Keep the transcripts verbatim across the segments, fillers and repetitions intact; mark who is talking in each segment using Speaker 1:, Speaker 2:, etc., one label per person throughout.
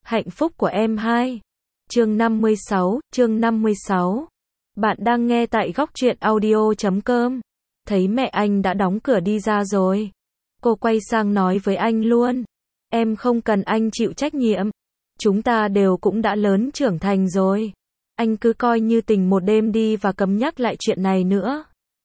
Speaker 1: Hạnh phúc của em hai. Chương năm mươi sáu, chương năm mươi sáu. Bạn đang nghe tại góc truyện audio chấm com. Thấy mẹ anh đã đóng cửa đi ra rồi. Cô quay sang nói với anh luôn. Em không cần anh chịu trách nhiệm. Chúng ta đều cũng đã lớn trưởng thành rồi. Anh cứ coi như tình một đêm đi và cấm nhắc lại chuyện này nữa.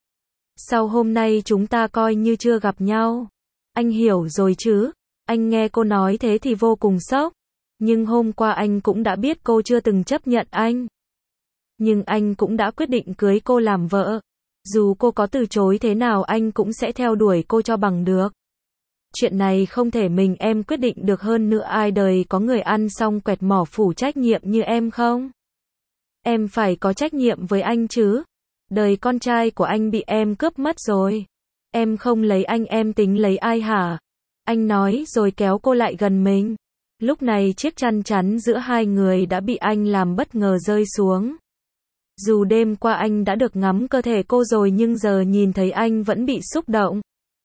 Speaker 1: Sau hôm nay chúng ta coi như chưa gặp nhau. Anh hiểu rồi chứ? Anh nghe cô nói thế thì vô cùng sốc. Nhưng hôm qua anh cũng đã biết cô chưa từng chấp nhận anh. Nhưng anh cũng đã quyết định cưới cô làm vợ. Dù cô có từ chối thế nào anh cũng sẽ theo đuổi cô cho bằng được. Chuyện này không thể mình em quyết định được, hơn nữa ai đời có người ăn xong quẹt mỏ phủ trách nhiệm như em không? Em phải có trách nhiệm với anh chứ. Đời con trai của anh bị em cướp mất rồi. Em không lấy anh em tính lấy ai hả? Anh nói rồi kéo cô lại gần mình. Lúc này chiếc chăn chắn giữa hai người đã bị anh làm bất ngờ rơi xuống. Dù đêm qua anh đã được ngắm cơ thể cô rồi nhưng giờ nhìn thấy anh vẫn bị xúc động.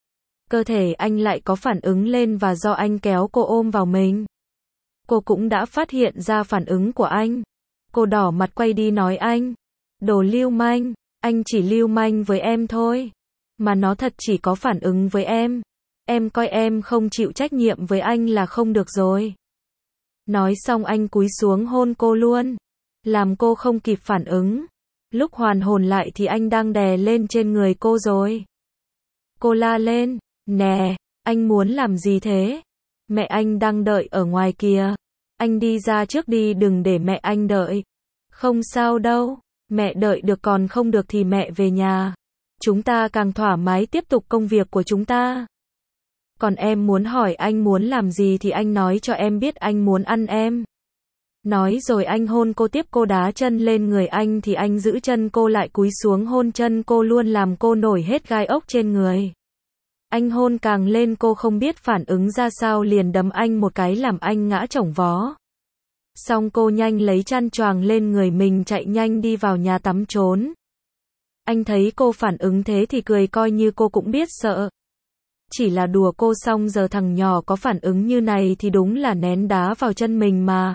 Speaker 1: Cơ thể anh lại có phản ứng lên và do anh kéo cô ôm vào mình. Cô cũng đã phát hiện ra phản ứng của anh. Cô đỏ mặt quay đi nói anh. Đồ lưu manh, anh chỉ lưu manh với em thôi. Mà nó thật chỉ có phản ứng với em. Em coi em không chịu trách nhiệm với anh là không được rồi. Nói xong anh cúi xuống hôn cô luôn. Làm cô không kịp phản ứng. Lúc hoàn hồn lại thì anh đang đè lên trên người cô rồi. Cô la lên. Nè, anh muốn làm gì thế? Mẹ anh đang đợi ở ngoài kìa. Anh đi ra trước đi, đừng để mẹ anh đợi. Không sao đâu. Mẹ đợi được, còn không được thì mẹ về nhà. Chúng ta càng thoải mái tiếp tục công việc của chúng ta. Còn em muốn hỏi anh muốn làm gì thì anh nói cho em biết, anh muốn ăn em. Nói rồi anh hôn cô tiếp, cô đá chân lên người anh thì anh giữ chân cô lại cúi xuống hôn chân cô luôn, làm cô nổi hết gai ốc trên người. Anh hôn càng lên, cô không biết phản ứng ra sao liền đấm anh một cái làm anh ngã chổng vó. Xong cô nhanh lấy chăn choàng lên người mình chạy nhanh đi vào nhà tắm trốn. Anh thấy cô phản ứng thế thì cười, coi như cô cũng biết sợ. Chỉ là đùa cô, xong giờ thằng nhỏ có phản ứng như này thì đúng là ném đá vào chân mình mà.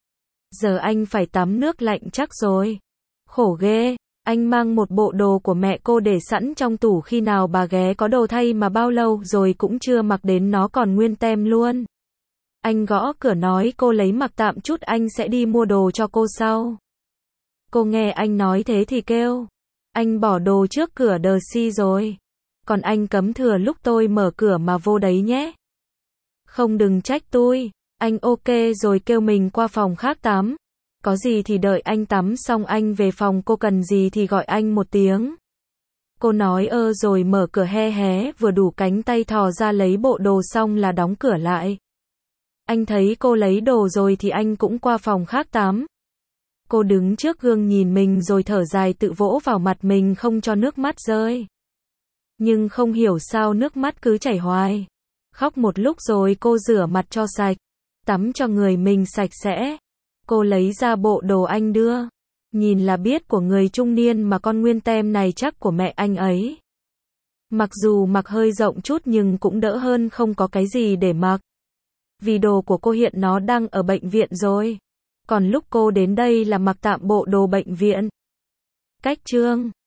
Speaker 1: Giờ anh phải tắm nước lạnh chắc rồi. Khổ ghê, anh mang một bộ đồ của mẹ cô để sẵn trong tủ, khi nào bà ghé có đồ thay mà bao lâu rồi cũng chưa mặc đến, nó còn nguyên tem luôn. Anh gõ cửa nói cô lấy mặc tạm chút, anh sẽ đi mua đồ cho cô sau. Cô nghe anh nói thế thì kêu. Anh bỏ đồ trước cửa đờ si rồi. Còn anh cấm thừa lúc tôi mở cửa mà vô đấy nhé. Không, đừng trách tôi. Anh ok rồi kêu mình qua phòng khác tắm. Có gì thì đợi anh tắm xong anh về phòng, cô cần gì thì gọi anh một tiếng. Cô nói ơ rồi mở cửa hé hé vừa đủ cánh tay thò ra lấy bộ đồ xong là đóng cửa lại. Anh thấy cô lấy đồ rồi thì anh cũng qua phòng khác tắm. Cô đứng trước gương nhìn mình rồi thở dài tự vỗ vào mặt mình không cho nước mắt rơi. Nhưng không hiểu sao nước mắt cứ chảy hoài. Khóc một lúc rồi cô rửa mặt cho sạch. Tắm cho người mình sạch sẽ. Cô lấy ra bộ đồ anh đưa. Nhìn là biết của người trung niên mà, con nguyên tem này chắc của mẹ anh ấy. Mặc dù mặc hơi rộng chút nhưng cũng đỡ hơn không có cái gì để mặc. Vì đồ của cô hiện nó đang ở bệnh viện rồi. Còn lúc cô đến đây là mặc tạm bộ đồ bệnh viện. Cách chương